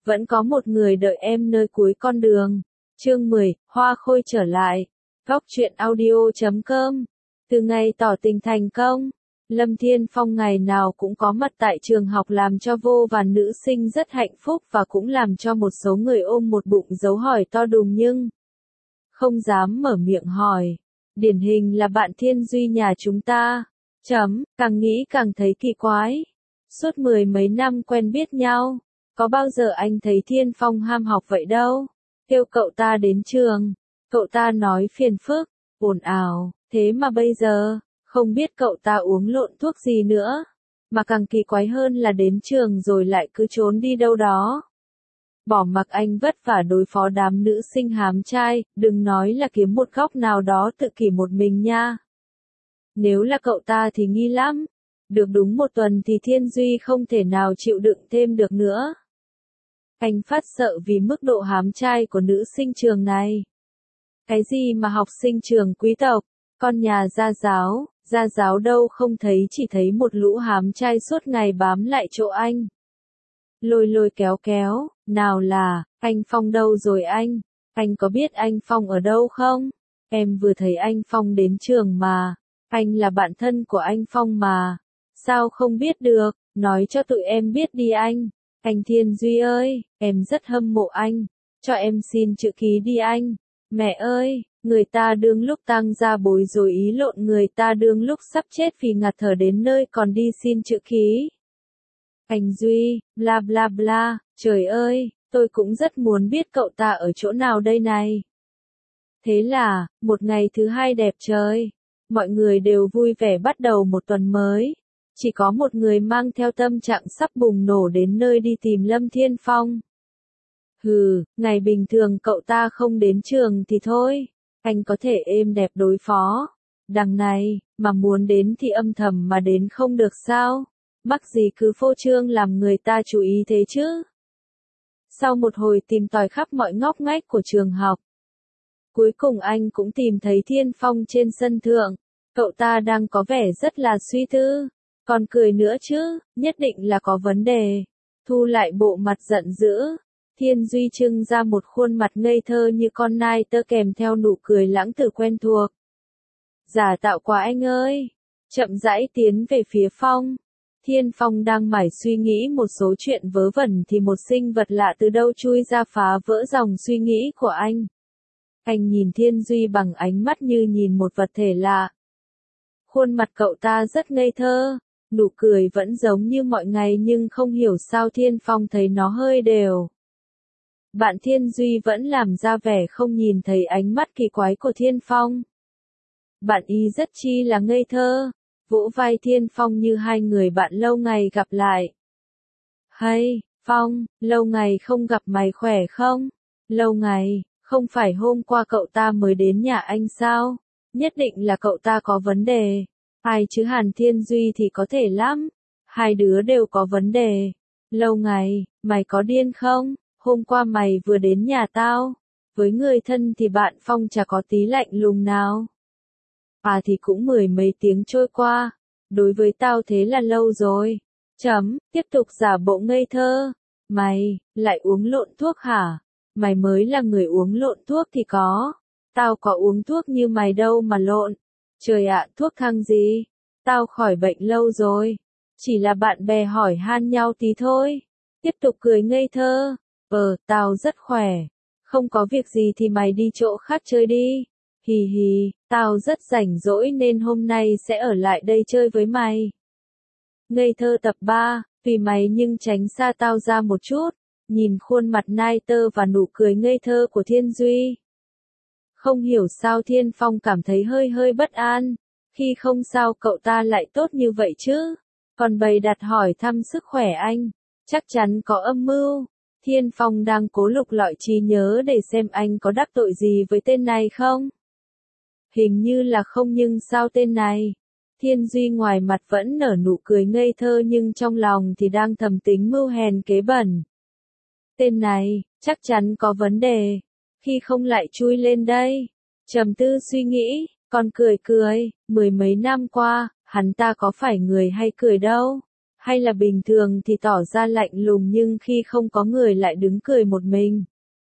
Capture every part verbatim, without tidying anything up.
Vẫn có một người đợi em nơi cuối con đường. Chương mười, Hoa Khôi trở lại. Góc truyện audio chấm com. Từ ngày tỏ tình thành công, Lâm Thiên Phong ngày nào cũng có mặt tại trường học làm cho vô vàn nữ sinh rất hạnh phúc và cũng làm cho một số người ôm một bụng dấu hỏi to đùng nhưng không dám mở miệng hỏi. Điển hình là bạn Thiên Duy nhà chúng ta. Chấm, càng nghĩ càng thấy kỳ quái. Suốt mười mấy năm quen biết nhau, có bao giờ anh thấy Thiên Phong ham học vậy đâu. Kêu cậu ta đến trường, cậu ta nói phiền phức, ồn ào, thế mà bây giờ, không biết cậu ta uống lộn thuốc gì nữa. Mà càng kỳ quái hơn là đến trường rồi lại cứ trốn đi đâu đó. Bỏ mặc anh vất vả đối phó đám nữ sinh hám trai, đừng nói là kiếm một góc nào đó tự kỷ một mình nha. Nếu là cậu ta thì nghi lắm. Được đúng một tuần thì Thiên Duy không thể nào chịu đựng thêm được nữa. Anh phát sợ vì mức độ hám trai của nữ sinh trường này. Cái gì mà học sinh trường quý tộc, con nhà gia giáo, gia giáo đâu không thấy, chỉ thấy một lũ hám trai suốt ngày bám lại chỗ anh. Lôi lôi kéo kéo, nào là, anh Phong đâu rồi anh? Anh có biết anh Phong ở đâu không? Em vừa thấy anh Phong đến trường mà, anh là bạn thân của anh Phong mà. Sao không biết được, nói cho tụi em biết đi anh. Anh Thiên Duy ơi, em rất hâm mộ anh, cho em xin chữ ký đi anh. Mẹ ơi, người ta đương lúc tang ra bối rồi ý lộn, người ta đương lúc sắp chết vì ngạt thở đến nơi còn đi xin chữ ký. Anh Duy, bla bla bla, trời ơi, tôi cũng rất muốn biết cậu ta ở chỗ nào đây này. Thế là, một ngày thứ hai đẹp trời, mọi người đều vui vẻ bắt đầu một tuần mới. Chỉ có một người mang theo tâm trạng sắp bùng nổ đến nơi đi tìm Lâm Thiên Phong. Hừ, ngày bình thường cậu ta không đến trường thì thôi, anh có thể êm đẹp đối phó. Đằng này, mà muốn đến thì âm thầm mà đến không được sao? Mắc gì cứ phô trương làm người ta chú ý thế chứ? Sau một hồi tìm tòi khắp mọi ngóc ngách của trường học, cuối cùng anh cũng tìm thấy Thiên Phong trên sân thượng. Cậu ta đang có vẻ rất là suy tư. Còn cười nữa chứ, nhất định là có vấn đề. Thu lại bộ mặt giận dữ, Thiên Duy trưng ra một khuôn mặt ngây thơ như con nai tơ kèm theo nụ cười lãng tử quen thuộc. Giả tạo quá anh ơi. Chậm rãi tiến về phía Phong. Thiên Phong đang mải suy nghĩ một số chuyện vớ vẩn thì một sinh vật lạ từ đâu chui ra phá vỡ dòng suy nghĩ của anh. Anh nhìn Thiên Duy bằng ánh mắt như nhìn một vật thể lạ. Khuôn mặt cậu ta rất ngây thơ. Nụ cười vẫn giống như mọi ngày nhưng không hiểu sao Thiên Phong thấy nó hơi đều. Bạn Thiên Duy vẫn làm ra vẻ không nhìn thấy ánh mắt kỳ quái của Thiên Phong. Bạn y rất chi là ngây thơ, vỗ vai Thiên Phong như hai người bạn lâu ngày gặp lại. Hay, Phong, lâu ngày không gặp mày khỏe không? Lâu ngày, không phải hôm qua cậu ta mới đến nhà anh sao? Nhất định là cậu ta có vấn đề. Ai chứ Hàn Thiên Duy thì có thể lắm. Hai đứa đều có vấn đề. Lâu ngày, mày có điên không? Hôm qua mày vừa đến nhà tao. Với người thân thì bạn Phong chả có tí lạnh lùng nào. À thì cũng mười mấy tiếng trôi qua. Đối với tao thế là lâu rồi. Chấm, tiếp tục giả bộ ngây thơ. Mày, lại uống lộn thuốc hả? Mày mới là người uống lộn thuốc thì có. Tao có uống thuốc như mày đâu mà lộn. Trời ạ, thuốc thang gì? Tao khỏi bệnh lâu rồi. Chỉ là bạn bè hỏi han nhau tí thôi. Tiếp tục cười ngây thơ. Ờ, tao rất khỏe. Không có việc gì thì mày đi chỗ khác chơi đi. Hì hì, tao rất rảnh rỗi nên hôm nay sẽ ở lại đây chơi với mày. Ngây thơ tập ba, vì mày nhưng tránh xa tao ra một chút. Nhìn khuôn mặt nai tơ và nụ cười ngây thơ của Thiên Duy. Không hiểu sao Thiên Phong cảm thấy hơi hơi bất an, khi không sao cậu ta lại tốt như vậy chứ, còn bày đặt hỏi thăm sức khỏe anh, chắc chắn có âm mưu. Thiên Phong đang cố lục lọi trí nhớ để xem anh có đắc tội gì với tên này không. Hình như là không nhưng sao tên này. Thiên Duy ngoài mặt vẫn nở nụ cười ngây thơ nhưng trong lòng thì đang thầm tính mưu hèn kế bẩn. Tên này, chắc chắn có vấn đề. Khi không lại chui lên đây. Trầm tư suy nghĩ, còn cười cười, mười mấy năm qua, hắn ta có phải người hay cười đâu. Hay là bình thường thì tỏ ra lạnh lùng nhưng khi không có người lại đứng cười một mình?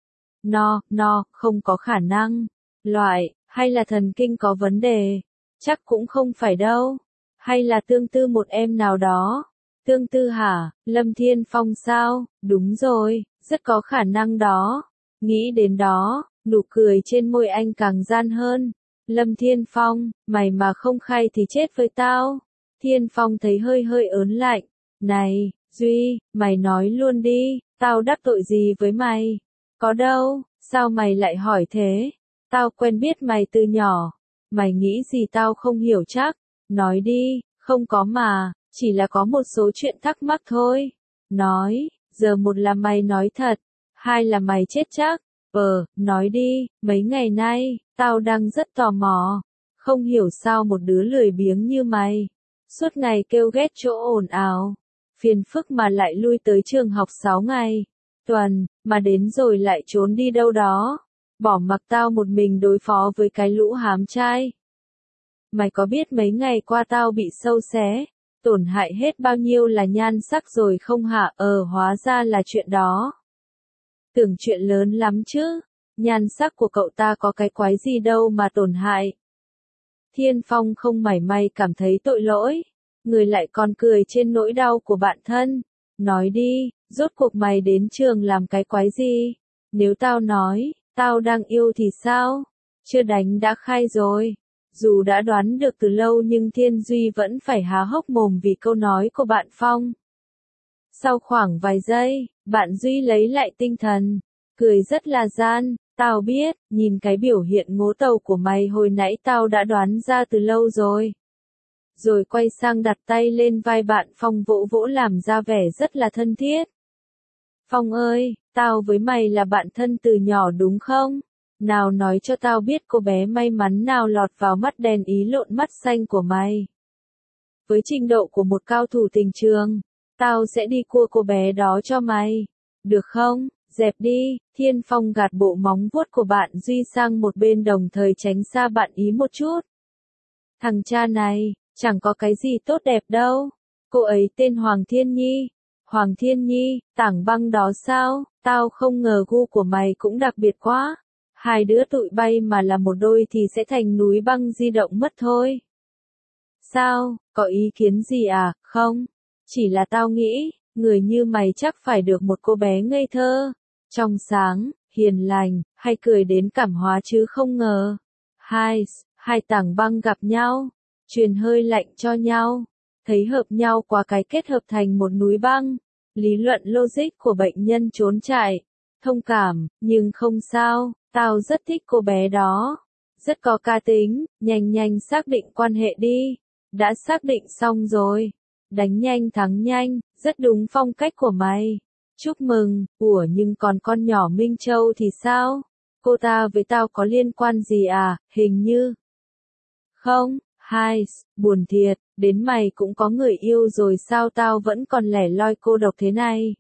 No, no, không có khả năng. Loại, hay là thần kinh có vấn đề? Chắc cũng không phải đâu. Hay là tương tư một em nào đó? Tương tư hả? Lâm Thiên Phong sao? Đúng rồi, rất có khả năng đó. Nghĩ đến đó, nụ cười trên môi anh càng gian hơn. Lâm Thiên Phong, mày mà không khai thì chết với tao. Thiên Phong thấy hơi hơi ớn lạnh. Này, Duy, mày nói luôn đi, tao đắc tội gì với mày? Có đâu, sao mày lại hỏi thế? Tao quen biết mày từ nhỏ. Mày nghĩ gì tao không hiểu chắc? Nói đi, không có mà, chỉ là có một số chuyện thắc mắc thôi. Nói, giờ một là mày nói thật, hai là mày chết chắc. Ờ, nói đi, mấy ngày nay, tao đang rất tò mò. Không hiểu sao một đứa lười biếng như mày, suốt ngày kêu ghét chỗ ồn ào, phiền phức mà lại lui tới trường học sáu ngày, tuần, mà đến rồi lại trốn đi đâu đó, bỏ mặc tao một mình đối phó với cái lũ hám trai. Mày có biết mấy ngày qua tao bị sâu xé, tổn hại hết bao nhiêu là nhan sắc rồi không hả? Ờ hóa ra là chuyện đó. Tưởng chuyện lớn lắm chứ, nhan sắc của cậu ta có cái quái gì đâu mà tổn hại. Thiên Phong không mảy may cảm thấy tội lỗi, người lại còn cười trên nỗi đau của bạn thân. Nói đi, rốt cuộc mày đến trường làm cái quái gì? Nếu tao nói, tao đang yêu thì sao? Chưa đánh đã khai rồi. Dù đã đoán được từ lâu nhưng Thiên Duy vẫn phải há hốc mồm vì câu nói của bạn Phong. Sau khoảng vài giây, bạn Duy lấy lại tinh thần, cười rất là gian. Tao biết, nhìn cái biểu hiện ngố tàu của mày hồi nãy tao đã đoán ra từ lâu rồi. Rồi quay sang đặt tay lên vai bạn Phong vỗ vỗ làm ra vẻ rất là thân thiết. Phong ơi, tao với mày là bạn thân từ nhỏ đúng không? Nào nói cho tao biết cô bé may mắn nào lọt vào mắt đèn ý lộn mắt xanh của mày. Với trình độ của một cao thủ tình trường, tao sẽ đi cua cô bé đó cho mày. Được không? Dẹp đi, Thiên Phong gạt bộ móng vuốt của bạn Duy sang một bên đồng thời tránh xa bạn ý một chút. Thằng cha này, chẳng có cái gì tốt đẹp đâu. Cô ấy tên Hoàng Thiên Nhi. Hoàng Thiên Nhi, tảng băng đó sao? Tao không ngờ gu của mày cũng đặc biệt quá. Hai đứa tụi bay mà là một đôi thì sẽ thành núi băng di động mất thôi. Sao, có ý kiến gì à? Không, chỉ là tao nghĩ, người như mày chắc phải được một cô bé ngây thơ, trong sáng, hiền lành, hay cười đến cảm hóa chứ không ngờ. Hai, hai tảng băng gặp nhau, truyền hơi lạnh cho nhau, thấy hợp nhau qua cái kết hợp thành một núi băng. Lý luận logic của bệnh nhân trốn chạy, thông cảm, nhưng không sao, tao rất thích cô bé đó, rất có cá tính, nhanh nhanh xác định quan hệ đi. Đã xác định xong rồi, đánh nhanh thắng nhanh, rất đúng phong cách của mày. Chúc mừng. Ủa nhưng còn con nhỏ Minh Châu thì sao? Cô ta với tao có liên quan gì à? Hình như không. Hai, buồn thiệt, đến mày cũng có người yêu rồi sao tao vẫn còn lẻ loi cô độc thế này?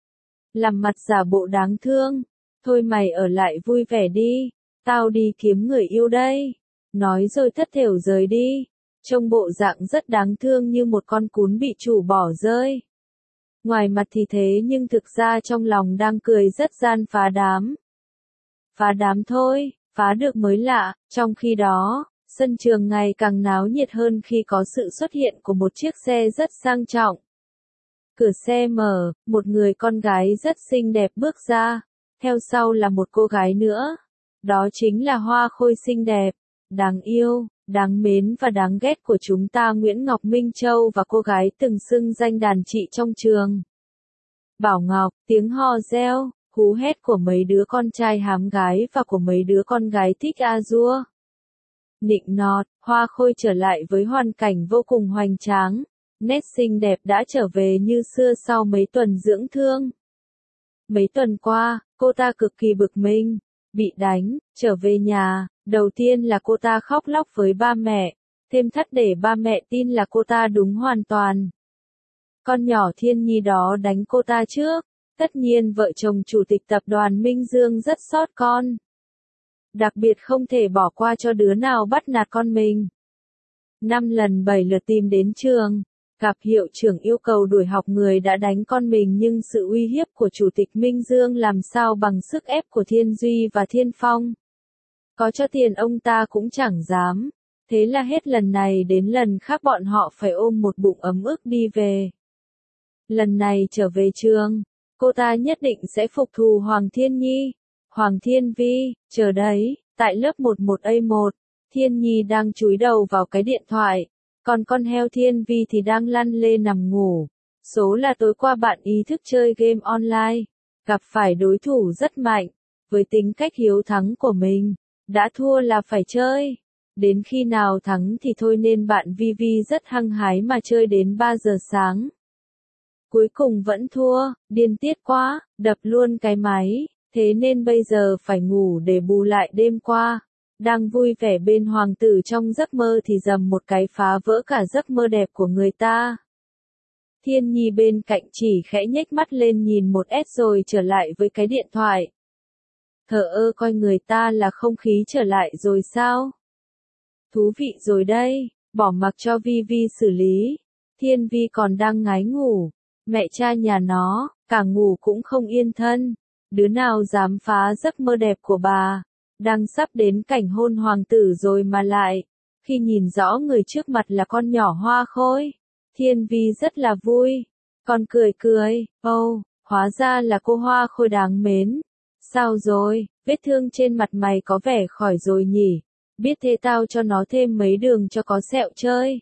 Làm mặt giả bộ đáng thương. Thôi mày ở lại vui vẻ đi, tao đi kiếm người yêu đây. Nói rồi thất thểu rời đi. Trông bộ dạng rất đáng thương như một con cún bị chủ bỏ rơi. Ngoài mặt thì thế nhưng thực ra trong lòng đang cười rất gian phá đám. Phá đám thôi, phá được mới lạ. Trong khi đó, sân trường ngày càng náo nhiệt hơn khi có sự xuất hiện của một chiếc xe rất sang trọng. Cửa xe mở, một người con gái rất xinh đẹp bước ra, theo sau là một cô gái nữa. Đó chính là Hoa Khôi xinh đẹp, đáng yêu, đáng mến và đáng ghét của chúng ta Nguyễn Ngọc Minh Châu và cô gái từng xưng danh đàn chị trong trường. Bảo Ngọc, tiếng hò reo, hú hét của mấy đứa con trai hám gái và của mấy đứa con gái thích a dua. Nịnh nọt, Hoa Khôi trở lại với hoàn cảnh vô cùng hoành tráng, nét xinh đẹp đã trở về như xưa sau mấy tuần dưỡng thương. Mấy tuần qua, cô ta cực kỳ bực mình, bị đánh, trở về nhà, đầu tiên là cô ta khóc lóc với ba mẹ, thêm thắt để ba mẹ tin là cô ta đúng hoàn toàn. Con nhỏ Thiên Nhi đó đánh cô ta trước, tất nhiên vợ chồng chủ tịch tập đoàn Minh Dương rất xót con. Đặc biệt không thể bỏ qua cho đứa nào bắt nạt con mình. Năm lần bảy lượt tìm đến trường, Gặp hiệu trưởng yêu cầu đuổi học người đã đánh con mình nhưng sự uy hiếp của Chủ tịch Minh Dương làm sao bằng sức ép của Thiên Duy và Thiên Phong. Có cho tiền ông ta cũng chẳng dám. Thế là hết lần này đến lần khác bọn họ phải ôm một bụng ấm ức đi về. Lần này trở về trường, cô ta nhất định sẽ phục thù Hoàng Thiên Nhi. Hoàng Thiên Vi, chờ đấy, tại lớp mười một A một, Thiên Nhi đang chúi đầu vào cái điện thoại, còn con heo Thiên Vi thì đang lăn lê nằm ngủ. Số là tối qua bạn ý thức chơi game online, gặp phải đối thủ rất mạnh, với tính cách hiếu thắng của mình, đã thua là phải chơi. Đến khi nào thắng thì thôi nên bạn Vi Vi rất hăng hái mà chơi đến ba giờ sáng. Cuối cùng vẫn thua, điên tiết quá, đập luôn cái máy, thế nên bây giờ phải ngủ để bù lại đêm qua. Đang vui vẻ bên hoàng tử trong giấc mơ thì dầm một cái phá vỡ cả giấc mơ đẹp của người ta. Thiên Nhi bên cạnh chỉ khẽ nhếch mắt lên nhìn một S rồi trở lại với cái điện thoại. Thờ ơ coi người ta là không khí trở lại rồi sao? Thú vị rồi đây, bỏ mặc cho Vi Vi xử lý. Thiên Vi còn đang ngái ngủ. Mẹ cha nhà nó, cả ngủ cũng không yên thân. Đứa nào dám phá giấc mơ đẹp của bà. Đang sắp đến cảnh hôn hoàng tử rồi mà lại. Khi nhìn rõ người trước mặt là con nhỏ Hoa Khôi. Thiên Vi rất là vui. Con cười cười, ô, oh, hóa ra là cô Hoa Khôi đáng mến. Sao rồi, vết thương trên mặt mày có vẻ khỏi rồi nhỉ? Biết thế tao cho nó thêm mấy đường cho có sẹo chơi.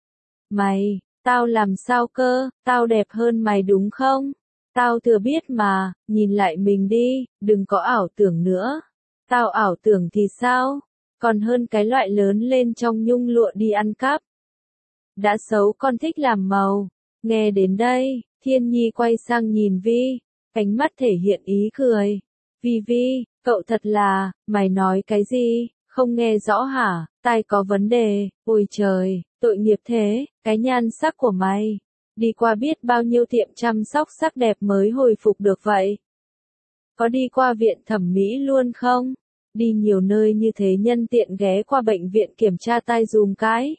Mày, tao làm sao cơ, tao đẹp hơn mày đúng không? Tao thừa biết mà, nhìn lại mình đi, đừng có ảo tưởng nữa. Tao ảo tưởng thì sao? Còn hơn cái loại lớn lên trong nhung lụa đi ăn cắp. Đã xấu con thích làm màu. Nghe đến đây, Thiên Nhi quay sang nhìn Vi, ánh mắt thể hiện ý cười. Vi Vi, cậu thật là, mày nói cái gì? Không nghe rõ hả, tai có vấn đề, ôi trời, tội nghiệp thế, cái nhan sắc của mày. Đi qua biết bao nhiêu tiệm chăm sóc sắc đẹp mới hồi phục được vậy. Có đi qua viện thẩm mỹ luôn không? Đi nhiều nơi như thế nhân tiện ghé qua bệnh viện kiểm tra tai dùm cái.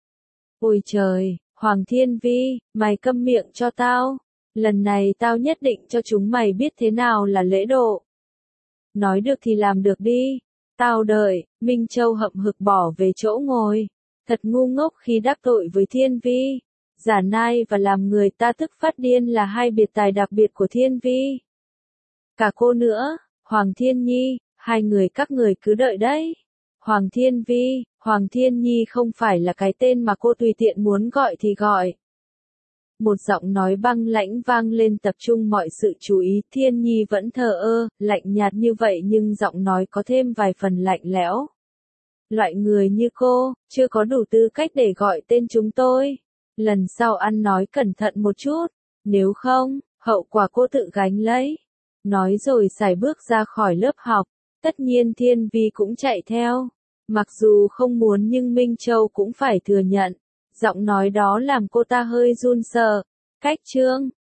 Ôi trời, Hoàng Thiên Vi, mày câm miệng cho tao. Lần này tao nhất định cho chúng mày biết thế nào là lễ độ. Nói được thì làm được đi. Tao đợi, Minh Châu hậm hực bỏ về chỗ ngồi. Thật ngu ngốc khi đắc tội với Thiên Vi. Giả nai và làm người ta tức phát điên là hai biệt tài đặc biệt của Thiên Vi. Cả cô nữa, Hoàng Thiên Nhi, hai người các người cứ đợi đấy. Hoàng Thiên Vi, Hoàng Thiên Nhi không phải là cái tên mà cô tùy tiện muốn gọi thì gọi. Một giọng nói băng lãnh vang lên tập trung mọi sự chú ý. Thiên Nhi vẫn thờ ơ, lạnh nhạt như vậy nhưng giọng nói có thêm vài phần lạnh lẽo. Loại người như cô, chưa có đủ tư cách để gọi tên chúng tôi. Lần sau ăn nói cẩn thận một chút, nếu không, hậu quả cô tự gánh lấy. Nói rồi sải bước ra khỏi lớp học, tất nhiên Thiên Vi cũng chạy theo. Mặc dù không muốn nhưng Minh Châu cũng phải thừa nhận. Giọng nói đó làm cô ta hơi run sợ. Cách chương